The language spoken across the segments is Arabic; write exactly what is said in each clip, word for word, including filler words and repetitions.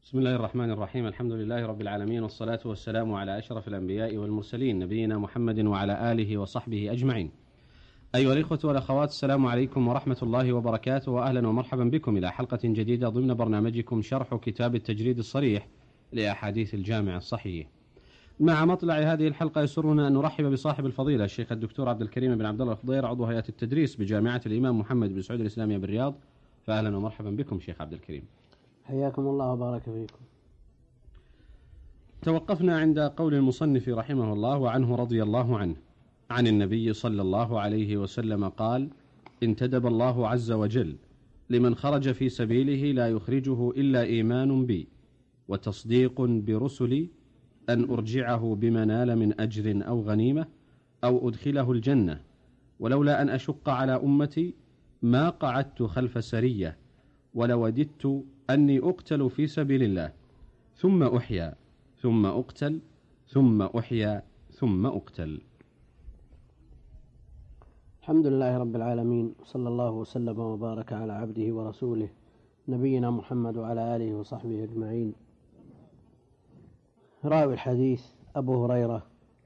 بسم الله الرحمن الرحيم. الحمد لله رب العالمين، والصلاة والسلام على أشرف الأنبياء والمرسلين، نبينا محمد وعلى آله وصحبه أجمعين. أيها الإخوة والأخوات، السلام عليكم ورحمة الله وبركاته، وأهلا ومرحبا بكم إلى حلقة جديدة ضمن برنامجكم شرح كتاب التجريد الصريح لأحاديث الجامع الصحيح. مع مطلع هذه الحلقة يسرنا أن نرحب بصاحب الفضيلة الشيخ الدكتور عبد الكريم بن عبد الله الخضير، عضو هيئة التدريس بجامعة الإمام محمد بن سعود الإسلامية بالرياض. فأهلا ومرحبا بكم شيخ عبد الكريم. حياكم الله وبارك فيكم. توقفنا عند قول المصنف رحمه الله وعنه رضي الله عنه عن النبي صلى الله عليه وسلم قال: انتدب الله عز وجل لمن خرج في سبيله لا يخرجه إلا إيمان بي وتصديق برسلي أن أرجعه بما نال من أجر أو غنيمة أو أدخله الجنة، ولولا أن أشق على أمتي ما قعدت خلف سرية، ولوددت أني أقتل في سبيل الله ثم أحيا ثم أقتل ثم أحيا ثم أقتل. الحمد لله رب العالمين، صلى الله وسلم وبارك على عبده ورسوله نبينا محمد وعلى آله وصحبه أجمعين. راوي الحديث أبو هريرة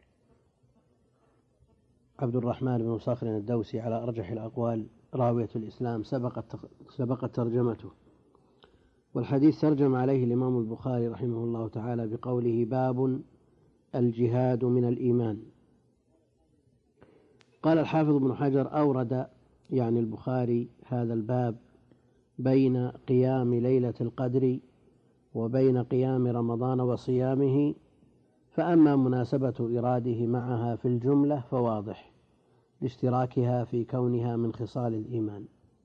عبد الرحمن بن صخر الدوسي على أرجح الأقوال، راوية الإسلام، سبقت سبقت ترجمته، والحديث ترجم عليه الإمام البخاري رحمه الله تعالى بقوله: باب الجهاد من الإيمان. قال الحافظ ابن حجر: أورد يعني البخاري هذا الباب بين قيام ليلة القدر وبين قيام رمضان وصيامه، فأما مناسبة إراده معها في الجملة فواضح لاشتراكها في كونها من خصال الإيمان.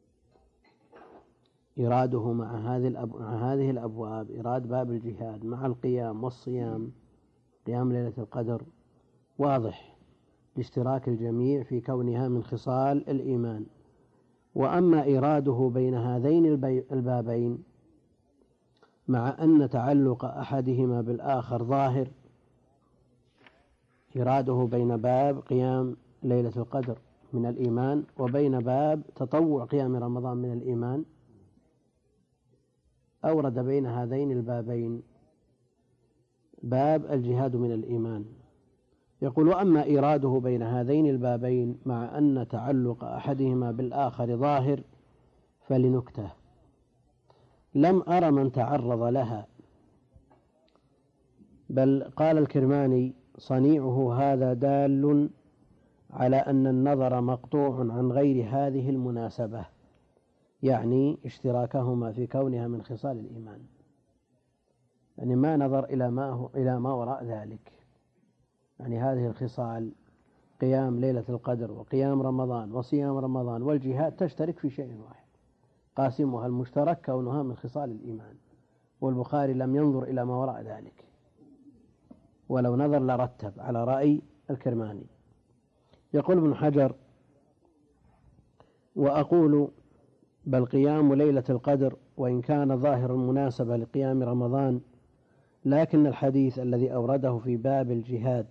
إراده مع هذه الأبواب، إراد باب الجهاد مع القيام والصيام، قيام ليلة القدر، واضح لاشتراك الجميع في كونها من خصال الإيمان. وأما إراده بين هذين البابين مع أن تعلق أحدهما بالآخر ظاهر، إراده بين باب قيام ليلة القدر من الإيمان وبين باب تطوع قيام رمضان من الإيمان، أورد بين هذين البابين باب الجهاد من الإيمان. يقول: وأما إراده بين هذين البابين مع أن تعلق أحدهما بالآخر ظاهر فلنكته لم أر من تعرض لها، بل قال الكرماني: صنيعه هذا دال على أن النظر مقطوع عن غير هذه المناسبة، يعني اشتراكهما في كونها من خصال الإيمان، يعني ما نظر إلى ما هو إلى ما وراء ذلك، يعني هذه الخصال قيام ليلة القدر وقيام رمضان وصيام رمضان والجهاد تشترك في شيء واحد، قاسمها المشترك كونها من خصال الإيمان، والبخاري لم ينظر إلى ما وراء ذلك، ولو نظر لرتب على رأي الكرماني. يقول ابن حجر: وأقول بل قيام ليلة القدر وإن كان ظاهر المناسبة لقيام رمضان، لكن الحديث الذي أورده في باب الجهاد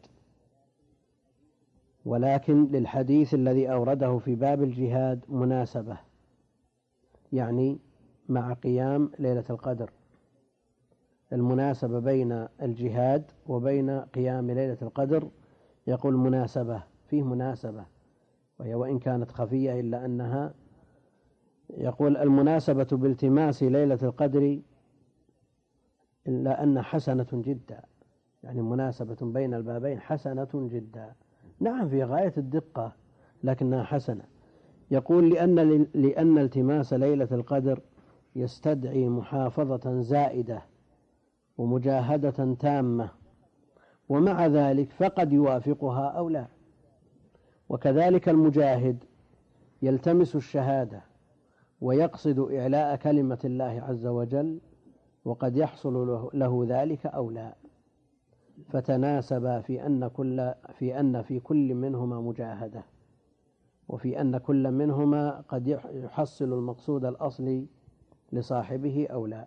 ولكن للحديث الذي أورده في باب الجهاد مناسبة، يعني مع قيام ليلة القدر، المناسبة بين الجهاد وبين قيام ليلة القدر يقول مناسبة، فيه مناسبة، وهي وإن كانت خفية إلا أنها، يقول المناسبة بالتماس ليلة القدر إلا أن حسنة جدا، يعني مناسبة بين البابين حسنة جدا، نعم في غاية الدقة لكنها حسنة. يقول لأن, لأن التماس ليلة القدر يستدعي محافظة زائدة ومجاهدة تامة، ومع ذلك فقد يوافقها أو لا، وكذلك المجاهد يلتمس الشهادة ويقصد إعلاء كلمة الله عز وجل، وقد يحصل له ذلك أو لا، فتناسب في أن كل في أن في كل منهما مجاهدة، وفي أن كل منهما قد يحصل المقصود الأصلي لصاحبه أو لا.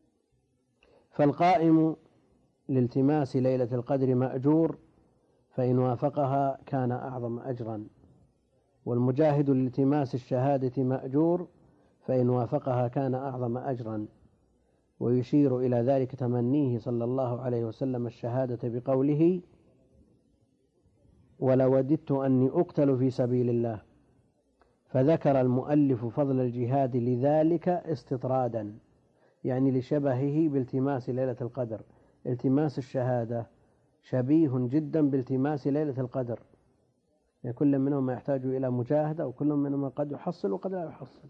فالقائم لالتماس ليلة القدر مأجور، فإن وافقها كان أعظم أجرا، والمجاهد لالتماس الشهادة مأجور، فإن وافقها كان أعظم أجرا. ويشير إلى ذلك تمنيه صلى الله عليه وسلم الشهادة بقوله: ولوددت أني أقتل في سبيل الله. فذكر المؤلف فضل الجهاد لذلك استطرادا، يعني لشبهه بالتماس ليلة القدر. التماس الشهادة شبيه جدا بالتماس ليلة القدر، يعني كل منهما يحتاج إلى مجاهدة، وكل منهما قد يحصل وقد لا يحصل.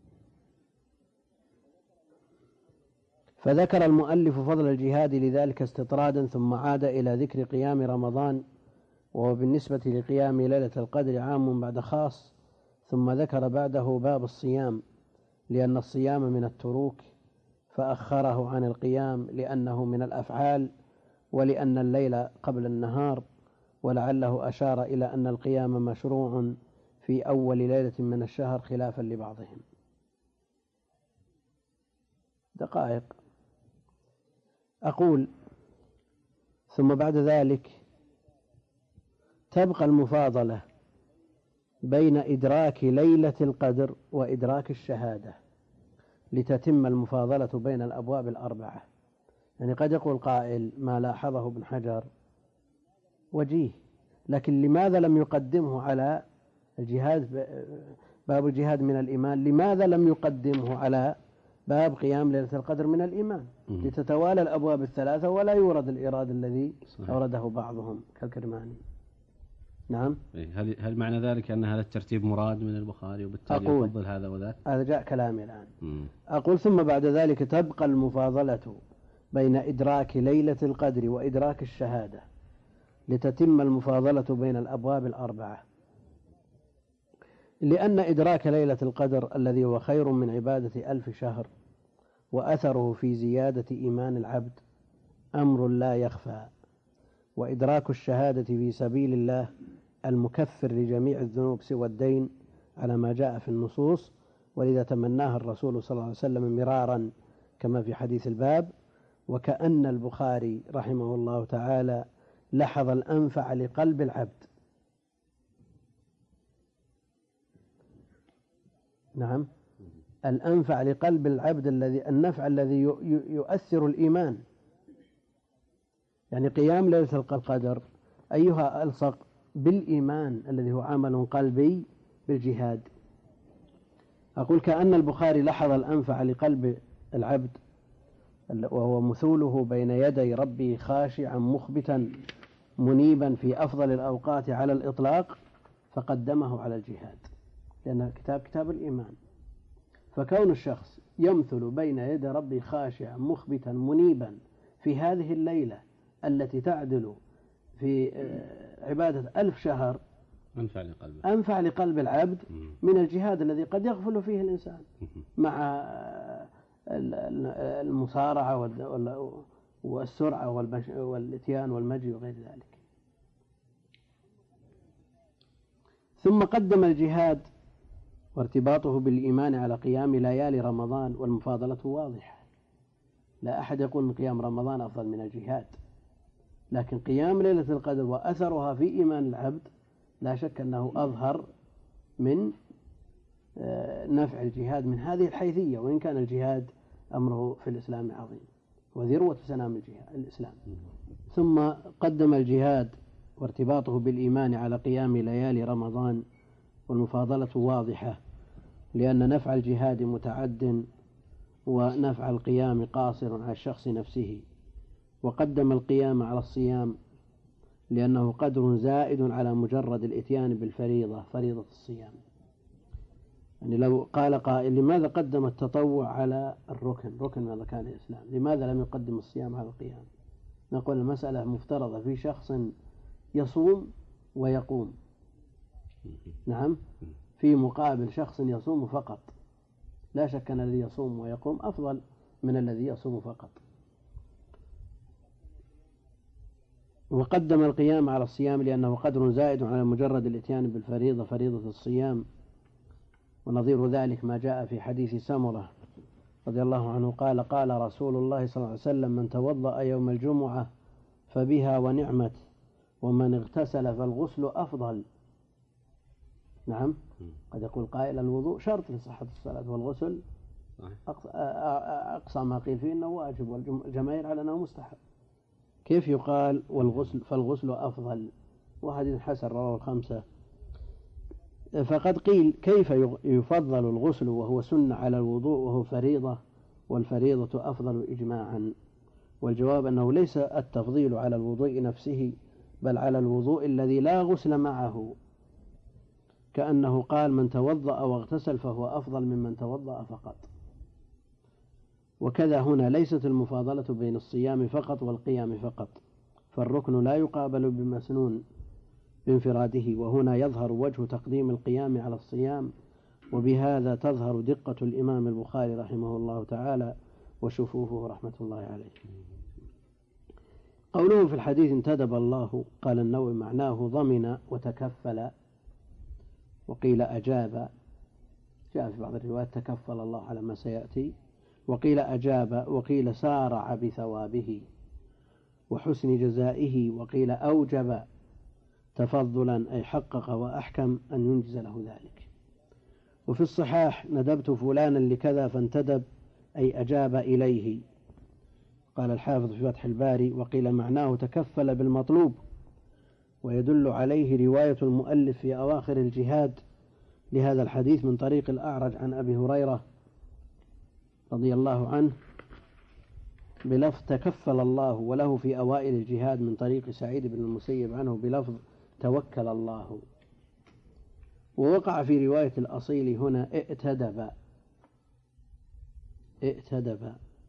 فذكر المؤلف فضل الجهاد لذلك استطرادا، ثم عاد إلى ذكر قيام رمضان، وهو بالنسبة لقيام ليلة القدر عام بعد خاص، ثم ذكر بعده باب الصيام، لأن الصيام من التروك فأخره عن القيام لأنه من الأفعال، ولأن الليل قبل النهار، ولعله أشار إلى أن القيام مشروع في أول ليلة من الشهر خلافا لبعضهم. دقائق. أقول: ثم بعد ذلك تبقى المفاضلة بين إدراك ليلة القدر وإدراك الشهادة، لتتم المفاضلة بين الأبواب الأربعة. يعني قد يقول قائل: ما لاحظه ابن حجر وجيه، لكن لماذا لم يقدمه على الجهاد، باب الجهاد من الإيمان، لماذا لم يقدمه على باب قيام ليلة القدر من الإيمان؟ لتتوالى الأبواب الثلاثة ولا يورد الإيراد الذي أورده بعضهم كالكرماني. نعم. هل هل معنى ذلك أن هذا الترتيب مراد من البخاري وبالتالي يفضل هذا وذاك؟ هذا جاء كلامي الآن. مم. أقول: ثم بعد ذلك تبقى المفاضلة بين إدراك ليلة القدر وإدراك الشهادة، لتتم المفاضلة بين الأبواب الأربعة، لأن إدراك ليلة القدر الذي هو خير من عبادة ألف شهر وأثره في زيادة إيمان العبد أمر لا يخفى، وإدراك الشهادة في سبيل الله المكفر لجميع الذنوب سوى الدين على ما جاء في النصوص، ولذا تمناها الرسول صلى الله عليه وسلم مرارا كما في حديث الباب. وكأن البخاري رحمه الله تعالى لحظ الأنفع لقلب العبد. نعم، الأنفع لقلب العبد، الذي النفع الذي يؤثر الإيمان. يعني قيام ليلة القدر أيها ألصق بالإيمان الذي هو عمل قلبي بالجهاد. أقول: كأن البخاري لحظ الأنفع لقلب العبد، وهو مثوله بين يدي ربه خاشعا مخبتا منيبا في أفضل الأوقات على الإطلاق، فقدمه على الجهاد، لأن الكتاب كتاب الإيمان. فكون الشخص يمثل بين يدي ربه خاشعا مخبتا منيبا في هذه الليلة التي تعدل في عبادة ألف شهر أنفع لقلب أنفع لقلب العبد من الجهاد الذي قد يغفل فيه الإنسان مع المصارعة والسرعة والإتيان والمجي وغير ذلك. ثم قدم الجهاد وارتباطه بالإيمان على قيام ليالي رمضان، والمفاضلة واضحة. لا أحد يقول أن قيام رمضان أفضل من الجهاد، لكن قيام ليلة القدر وأثرها في إيمان العبد لا شك أنه أظهر من نفع الجهاد من هذه الحيثية، وإن كان الجهاد أمره في الإسلام عظيم وذروة سنام الجهاد الإسلام. ثم قدم الجهاد وارتباطه بالإيمان على قيام ليالي رمضان، والمفاضلة واضحة، لأن نفع الجهاد متعد ونفع القيام قاصر على الشخص نفسه. وقدم القيام على الصيام لأنه قدر زائد على مجرد الإتيان بالفريضة، فريضة الصيام. يعني لو قال قائل: لماذا قدم التطوع على الركن، ركن من أركان الإسلام، لماذا لم يقدم الصيام على القيام؟ نقول: المسألة مفترضة في شخص يصوم ويقوم، نعم، في مقابل شخص يصوم فقط. لا شك أن الذي يصوم ويقوم أفضل من الذي يصوم فقط. وقدم القيام على الصيام لأنه قدر زائد على مجرد الإتيان بالفريضة، فريضة الصيام. ونظير ذلك ما جاء في حديث سمرة رضي الله عنه قال: قال رسول الله صلى الله عليه وسلم: من توضأ يوم الجمعة فبها ونعمت، ومن اغتسل فالغسل أفضل. نعم، قد يقول قائل: الوضوء شرط لصحة الصلاة والغسل أقصى ما قيل فيه أنه واجب والجماهير على أنه مستحب. كيف يقال والغسل فالغسل أفضل وحديث حسن رواه الخمسة؟ فقد قيل كيف يفضل الغسل وهو سنة على الوضوء وهو فريضة والفريضة أفضل إجماعا؟ والجواب أنه ليس التفضيل على الوضوء نفسه بل على الوضوء الذي لا غسل معه، كأنه قال من توضأ واغتسل فهو أفضل ممن توضأ فقط. وكذا هنا ليست المفاضلة بين الصيام فقط والقيام فقط، فالركن لا يقابل بمسنون بانفراده، وهنا يظهر وجه تقديم القيام على الصيام، وبهذا تظهر دقة الإمام البخاري رحمه الله تعالى وشفوفه رحمة الله عليه. قوله في الحديث انتدب الله، قال النووي معناه ضمن وتكفل، وقيل أجاب، جاء في بعض الروايات تكفل الله على ما سيأتي، وقيل أجاب، وقيل سارع بثوابه وحسن جزائه، وقيل أوجب تفضلا أي حقق وأحكم أن ينجز له ذلك. وفي الصحاح ندبت فلانا لكذا فانتدب أي أجاب إليه. قال الحافظ في فتح الباري وقيل معناه تكفل بالمطلوب، ويدل عليه رواية المؤلف في أواخر الجهاد لهذا الحديث من طريق الأعرج عن أبي هريرة رضي الله عنه بلفظ تكفل الله، وله في أوائل الجهاد من طريق سعيد بن المسيب عنه بلفظ توكل الله. ووقع في رواية الأصيل هنا ائتدب ائتدب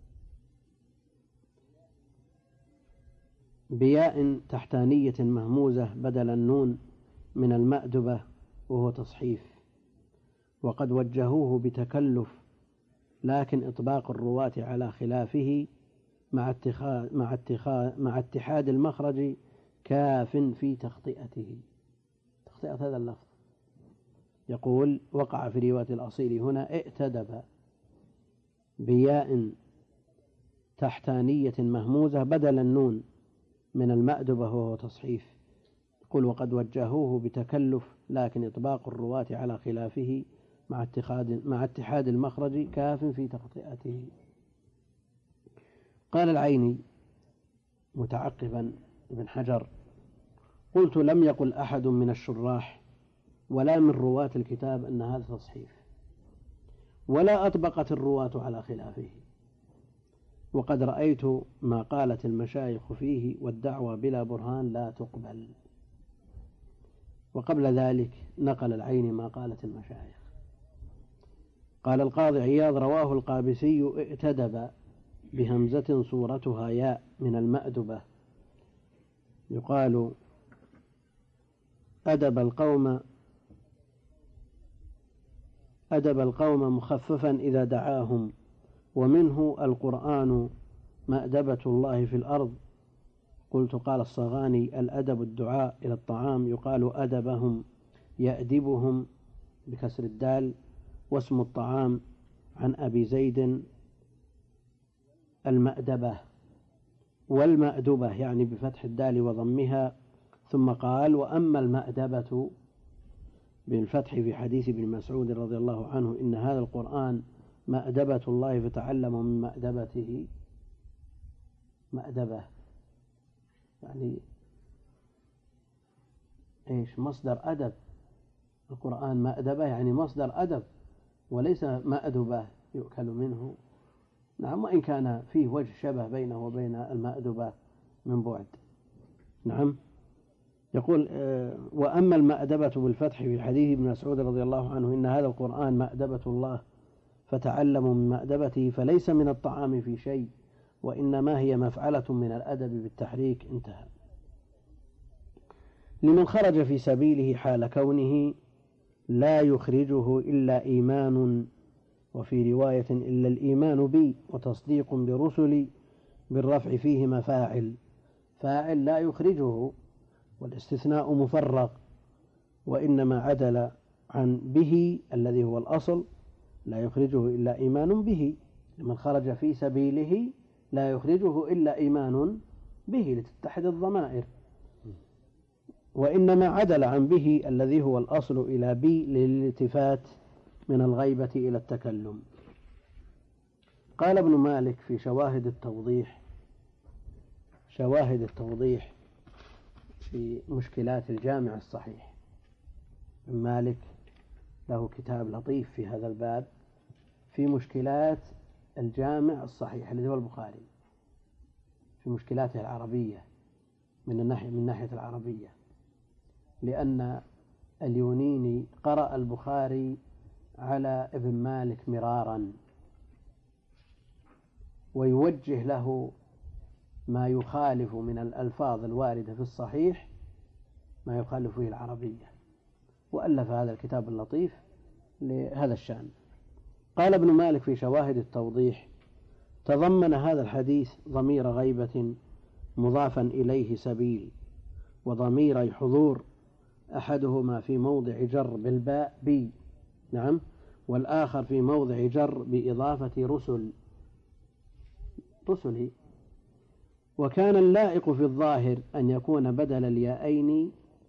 بياء تحتانية مهموزة بدل النون من المأدبة وهو تصحيف، وقد وجهوه بتكلف، لكن إطباق الرواة على خلافه مع اتخاذ مع اتخاذ مع اتحاد المخرج كاف في تخطئته. تخطئة هذا اللفظ يقول وقع في رواية الأصيل هنا ائتدب بياء تحتانية مهموزة بدل النون من المأدبة وهو تصحيف، يقول وقد وجهوه بتكلف، لكن إطباق الرواة على خلافه مع اتخاذ مع اتحاد المخرج كاف في تخطئته. قال العيني متعقبا ابن حجر قلت لم يقل أحد من الشراح ولا من رواة الكتاب أن هذا تصحيف، ولا أطبقت الرواة على خلافه، وقد رأيت ما قالت المشايخ فيه، والدعوة بلا برهان لا تقبل. وقبل ذلك نقل العين ما قالت المشايخ. قال القاضي عياض رواه القابسي ائتدب بهمزة صورتها ياء من المأدبة، يقال أدب القوم أدب القوم مخففا إذا دعاهم، ومنه القرآن مأدبة الله في الأرض. قلت قال الصغاني الأدب الدعاء إلى الطعام، يقال أدبهم يأدبهم بكسر الدال، واسم الطعام عن أبي زيد المأدبة، والمأدبة يعني بفتح الدال وضمها. ثم قال وأما المأدبة بالفتح في حديث ابن مسعود رضي الله عنه إن هذا القرآن مأدبة الله فتعلموا من مأدبته. مأدبة يعني إيش؟ مصدر أدب. القرآن مأدبة يعني مصدر أدب وليس مأدبة يؤكل منه. نعم، وإن كان فيه وجه شبه بينه وبين المأدبة من بعد. نعم. يقول وأما المأدبة بالفتح في حديث ابن مسعود رضي الله عنه إن هذا القرآن مأدبة الله فتعلموا من مأدبته، فليس من الطعام في شيء، وإنما هي مفعلة من الأدب بالتحريك. انتهى. لمن خرج في سبيله حال كونه لا يخرجه إلا إيمان، وفي رواية إلا الإيمان بي وتصديق برسلي، بالرفع فيه مفاعل، فاعل لا يخرجه والاستثناء مفرغ، وإنما عدل عن به الذي هو الأصل لا يخرجه إلا إيمان به. لمن خرج في سبيله لا يخرجه إلا إيمان به لتتحد الضمائر، وإنما عدل عن به الذي هو الأصل إلى بي للالتفات من الغيبة إلى التكلم. قال ابن مالك في شواهد التوضيح شواهد التوضيح في مشكلات الجامع الصحيح. ابن مالك له كتاب لطيف في هذا الباب في مشكلات الجامع الصحيح الذي هو البخاري، في مشكلاته العربية من الناحية من ناحية العربية، لأن اليونيني قرأ البخاري على ابن مالك مرارا ويوجه له ما يخالف من الألفاظ الواردة في الصحيح ما يخالف فيه العربية، وألف هذا الكتاب اللطيف لهذا الشأن. قال ابن مالك في شواهد التوضيح: تضمن هذا الحديث ضمير غيبة مضافا إليه سبيل، وضمير حضور أحدهما في موضع جر بالباء بي، نعم، والآخر في موضع جر بإضافة رسل رسله. وكان اللائق في الظاهر أن يكون بدل اليائين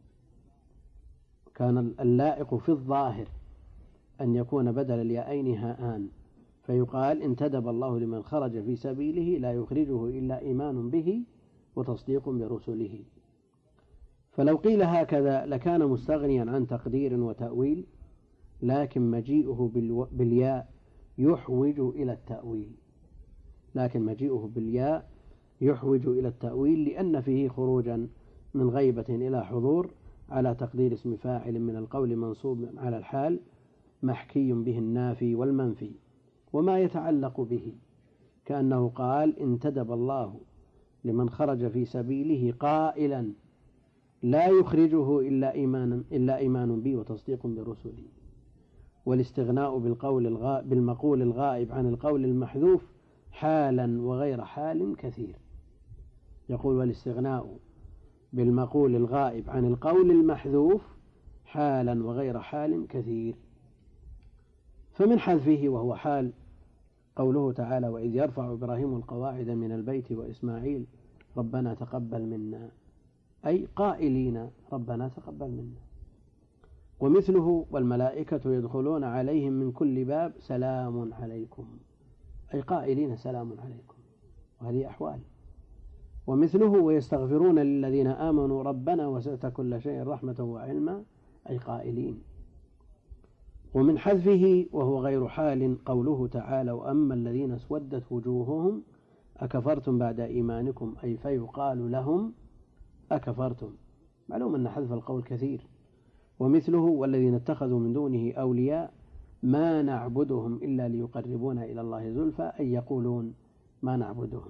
كان اللائق في الظاهر أن يكون بدل اليائين هاءان، فيقال: انتدب الله لمن خرج في سبيله لا يخرجه إلا إيمان به وتصديق برسله. فلو قيل هكذا لكان مستغنيا عن تقدير وتأويل، لكن مجيئه بالياء يحوج إلى التأويل لكن مجيئه بالياء يحوج إلى التأويل لأن فيه خروجا من غيبة إلى حضور على تقدير اسم فاعل من القول منصوب على الحال محكي به النافي والمنفي وما يتعلق به، كأنه قال: انتدب الله لمن خرج في سبيله قائلا لا يخرجه إلا إيمان, إلا إيمان بي وتصديق برسلي. والاستغناء بالقول الغا... بالمقول الغائب عن القول المحذوف حالا وغير حال كثير. يقول: والاستغناء بالمقول الغائب عن القول المحذوف حالا وغير حال كثير. فمن حذفه وهو حال قوله تعالى: وإذ يرفع إبراهيم القواعد من البيت وإسماعيل ربنا تقبل منا، أي قائلين ربنا تقبل منا. ومثله: والملائكة يدخلون عليهم من كل باب سلام عليكم، أي قائلين سلام عليكم، وهذه أحوال. ومثله: ويستغفرون للذين آمنوا ربنا وسعت كل شيء رحمة وعلما، أي قائلين. ومن حذفه وهو غير حال قوله تعالى: وأما الذين اسودت وجوههم أكفرتم بعد إيمانكم، أي فيقال لهم أكفرتم. معلوم أن حذف القول كثير. ومثله: والذين اتخذوا من دونه أولياء ما نعبدهم إلا ليقربونا إلى الله زلفى، أي يقولون ما نعبدهم.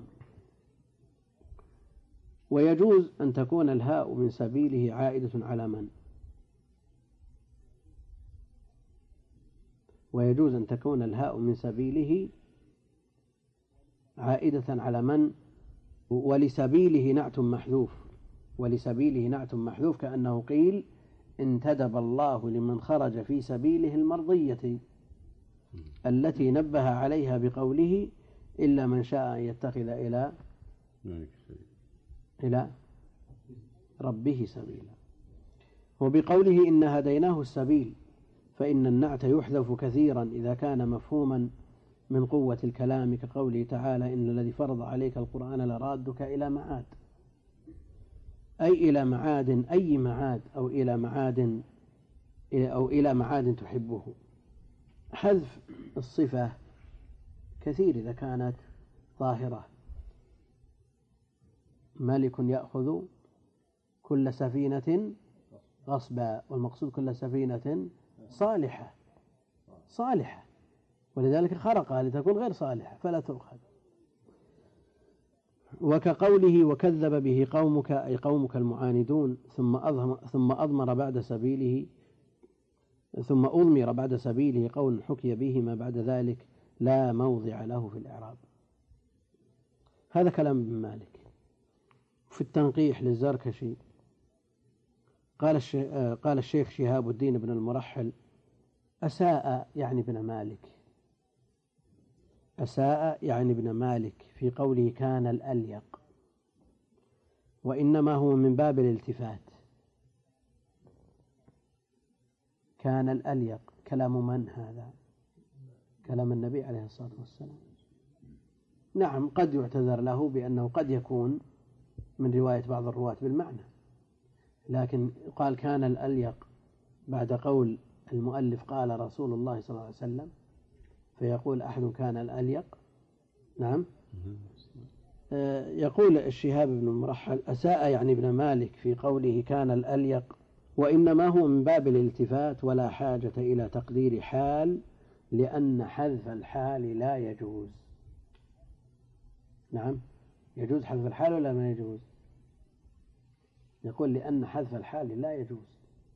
ويجوز أن تكون الهاء من سبيله عائدة على من ويجوز أن تكون الهاء من سبيله عائدة على من ولسبيله نعت محذوف ولسبيله نعت محذوف كأنه قيل: انتدب الله لمن خرج في سبيله المرضية التي نبه عليها بقوله: إلا من شاء أن يتخذ إلى إلى ربه سبيلا. وبقوله: إن هديناه السبيل، فإن النعت يحذف كثيرا إذا كان مفهوما من قوة الكلام، كقوله تعالى: إن الذي فرض عليك القرآن لرادك إلى معاد، أي إلى معاد أي معاد أو إلى معاد أو إلى معاد تحبه. حذف الصفة كثير إذا كانت ظاهرة: ملك يأخذ كل سفينة غصبا، والمقصود كل سفينة صالحة صالحة ولذلك خرقها لتكون غير صالحة فلا تؤخذ. وكقوله: وكذب به قومك، أي قومك المعاندون، ثم ثم أضمر بعد سبيله ثم أضمر بعد سبيله قول حكي به ما بعد ذلك لا موضع له في الإعراب. هذا كلام ابن مالك. في التنقيح للزركشي قال الشيخ, قال الشيخ شهاب الدين بن المرحل: أساء يعني ابن مالك أساء يعني ابن مالك في قوله كان الأليق، وإنما هو من باب الالتفات. كان الأليق كلام من هذا؟ كلام النبي عليه الصلاة والسلام. نعم قد يعتذر له بأنه قد يكون من رواية بعض الرواة بالمعنى، لكن قال كان الأليق بعد قول المؤلف قال رسول الله صلى الله عليه وسلم، فيقول أحد كان الأليق. نعم. يقول الشهاب بن مرحل أساء يعني ابن مالك في قوله كان الأليق، وإنما هو من باب الالتفات ولا حاجة إلى تقدير حال، لأن حذف الحال لا يجوز. نعم يجوز حذف الحال ولا ما يجوز؟ يقول لأن حذف الحال لا يجوز.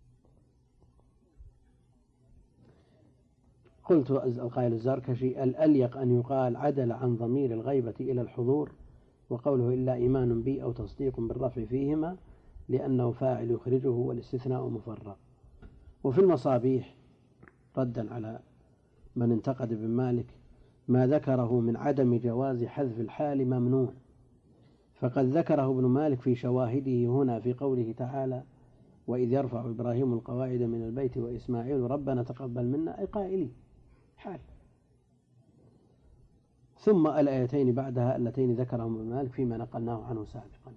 قلت القائل الزركشي الأليق أن يقال عدل عن ضمير الغيبة إلى الحضور، وقوله إلا إيمان بي أو تصديق بالرفع فيهما لأنه فاعل يخرجه والاستثناء مفرغ. وفي المصابيح ردا على من انتقد ابن مالك ما ذكره من عدم جواز حذف الحال ممنوع، فقد ذكره ابن مالك في شواهده هنا في قوله تعالى وإذ يرفع إبراهيم القواعد من البيت وإسماعيل ربنا تقبل منا، أي قائلي حال. ثم الآيتين بعدها اللتين ذكرهم ابن مالك فيما نقلناه عنه سابقا.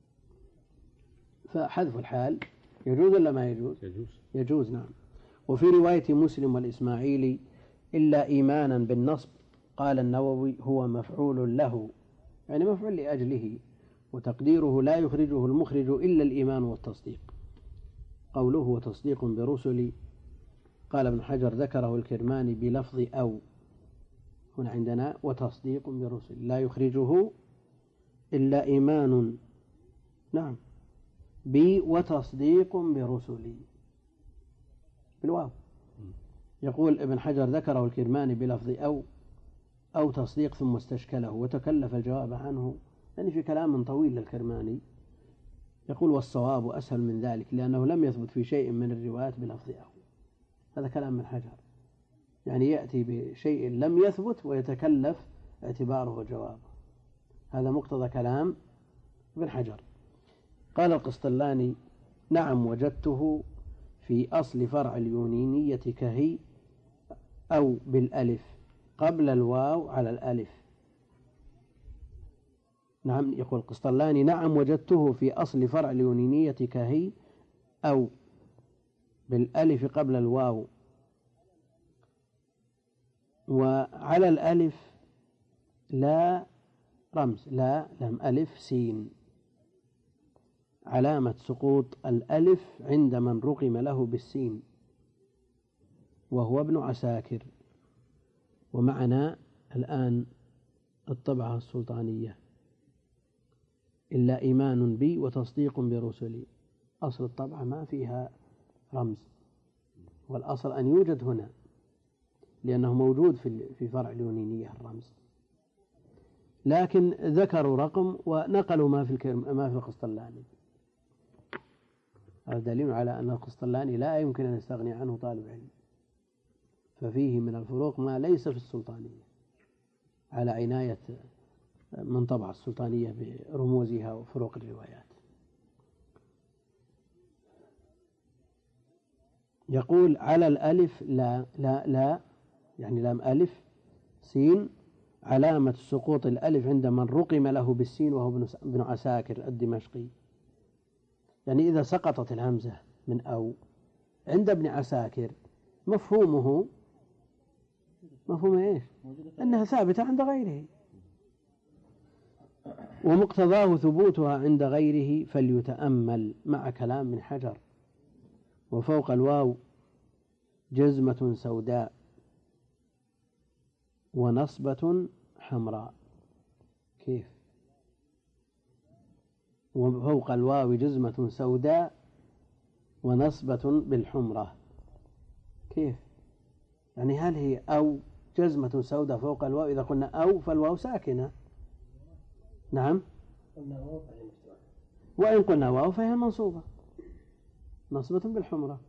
فحذف الحال يجوز ولا ما يجوز؟ يجوز. يجوز نعم. وفي رواية مسلم والإسماعيلي إلا إيمانا بالنصب قال النووي هو مفعول له، يعني مفعول لأجله، وتقديره لا يخرجه المخرج إلا الإيمان والتصديق. قوله وتصديق برسل قال ابن حجر ذكره الكرماني بلفظ أو، هنا عندنا وتصديق برسل لا يخرجه إلا إيمان نعم بي وتصديق برسلي بالواو. يقول ابن حجر ذكره الكرماني بلفظ أو أو تصديق ثم استشكله وتكلف الجواب عنه، يعني في كلام طويل للكرماني. يقول والصواب أسهل من ذلك لأنه لم يثبت في شيء من الروايات بلفظ أو. هذا كلام من حجر، يعني يأتي بشيء لم يثبت ويتكلف اعتباره وجوابه، هذا مقتضى كلام ابن حجر. قال القسطلاني نعم وجدته في أصل فرع اليونينية كهي أو بالألف قبل الواو على الألف. نعم يقول القسطلاني نعم وجدته في أصل فرع اليونينية كهي أو بالألف قبل الواو، وعلى الألف لا رمز لا لم ألف سين، علامة سقوط الألف عند من رقم له بالسين وهو ابن عساكر. ومعنا الآن الطبعة السلطانية إلا إيمان بي وتصديق برسلي، أصل الطبعة ما فيها رمز، والأصل أن يوجد هنا لأنه موجود في فرع اليونينية الرمز، لكن ذكروا رقم ونقلوا ما في الكرم ما في القسطلاني. هذا دليل على أن القسطلاني لا يمكن أن يستغني عنه طالب علم، ففيه من الفروق ما ليس في السلطانية، على عناية من طبع السلطانية برموزها وفروق الروايات. يقول على الألف لا لا لا يعني لام ألف سين، علامة سقوط الألف عند من رقم له بالسين وهو ابن عساكر الدمشقي، يعني إذا سقطت الهمزة من أو عند ابن عساكر مفهومه مفهوم إيش؟ أنها ثابتة عند غيره، ومقتضاه ثبوتها عند غيره فليتأمل مع كلام من حجر. وفوق الواو جزمة سوداء ونصبة حمراء، كيف؟ وفوق الواو جزمة سوداء ونصبة بالحمرة، كيف؟ يعني هل هي أو جزمة سوداء فوق الواو؟ إذا قلنا أو فالواو ساكنة، نعم، وإن قلنا واو فهي منصوبة نصبة بالحمرة،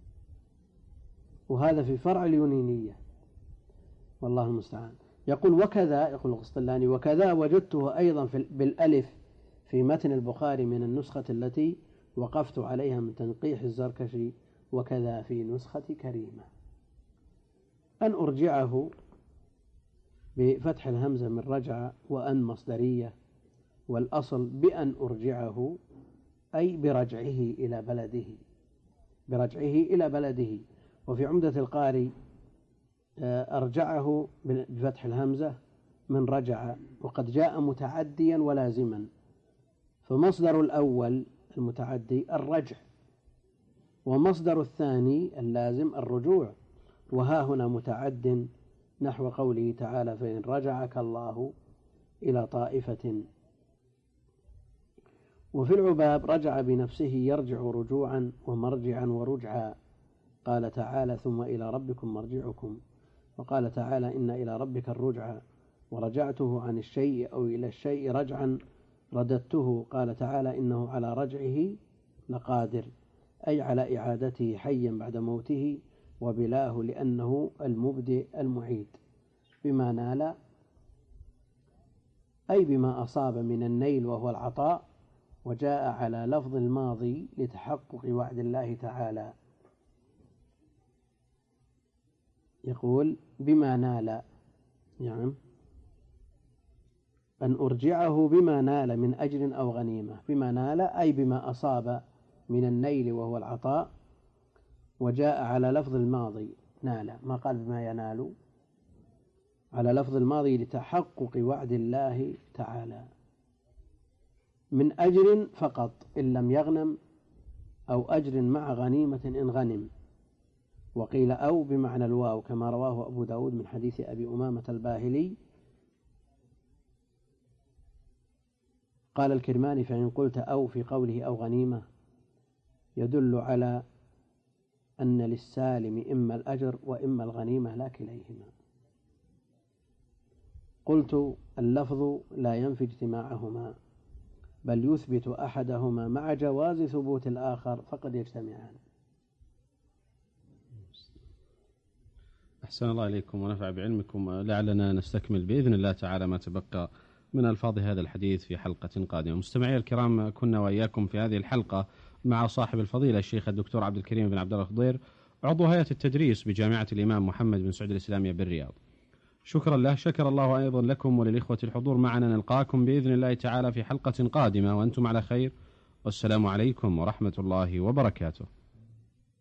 وهذا في فرع اليونينية والله المستعان. يقول وكذا، يقول القسطلاني وكذا وجدته أيضا في بالألف في متن البخاري من النسخة التي وقفت عليها من تنقيح الزركشي، وكذا في نسخة كريمة. أن أرجعه بفتح الهمزة من رجع، وأن مصدرية، والأصل بأن أرجعه أي برجعه إلى بلده، برجعه إلى بلده. وفي عمدة القاري أرجعه بفتح الهمزة من رجع، وقد جاء متعديا ولازما، فمصدر الأول المتعدي الرجع، ومصدر الثاني اللازم الرجوع. وها هنا متعد نحو قوله تعالى: فإن رجعك الله إلى طائفة. وفي العباب رجع بنفسه يرجع رجوعا ومرجعا ورجعا، قال تعالى: ثم إلى ربكم مرجعكم. وقال تعالى: إن إلى ربك الرجعى، ورجعته عن الشيء أو إلى الشيء رجعا رددته. قال تعالى: إنه على رجعه لقادر، أي على إعادته حيا بعد موته، وبلاه لأنه المبدئ المعيد. بما نال أي بما أصاب من النيل وهو العطاء، وجاء على لفظ الماضي لتحقق وعد الله تعالى. يقول: بما نال، يعني أن أرجعه بما نال من أجر أو غنيمة. بما نال أي بما أصاب من النيل وهو العطاء، وجاء على لفظ الماضي نال، ما قال بما ينال، على لفظ الماضي لتحقق وعد الله تعالى من أجر فقط إن لم يغنم، أو أجر مع غنيمة إن غنم. وقيل أو بمعنى الواو، كما رواه أبو داود من حديث أبي أمامة الباهلي. قال الكرماني: فإن قلت أو في قوله أو غنيمة يدل على أن للسالم إما الأجر وإما الغنيمة لا كليهما. قلت: اللفظ لا ينفي اجتماعهما، بل يثبت أحدهما مع جواز ثبوت الآخر، فقد يجتمعان. أحسن الله إليكم ونفع بعلمكم. لعلنا نستكمل بإذن الله تعالى ما تبقى من ألفاظ هذا الحديث في حلقة قادمة. مستمعي الكرام، كنا وإياكم في هذه الحلقة مع صاحب الفضيلة الشيخ الدكتور عبد الكريم بن عبد الله الخضير، عضو هيئة التدريس بجامعة الإمام محمد بن سعود الإسلامية بالرياض. شكرا له. شكر الله أيضا لكم وللإخوة الحضور معنا. نلقاكم بإذن الله تعالى في حلقة قادمة وأنتم على خير، والسلام عليكم ورحمة الله وبركاته.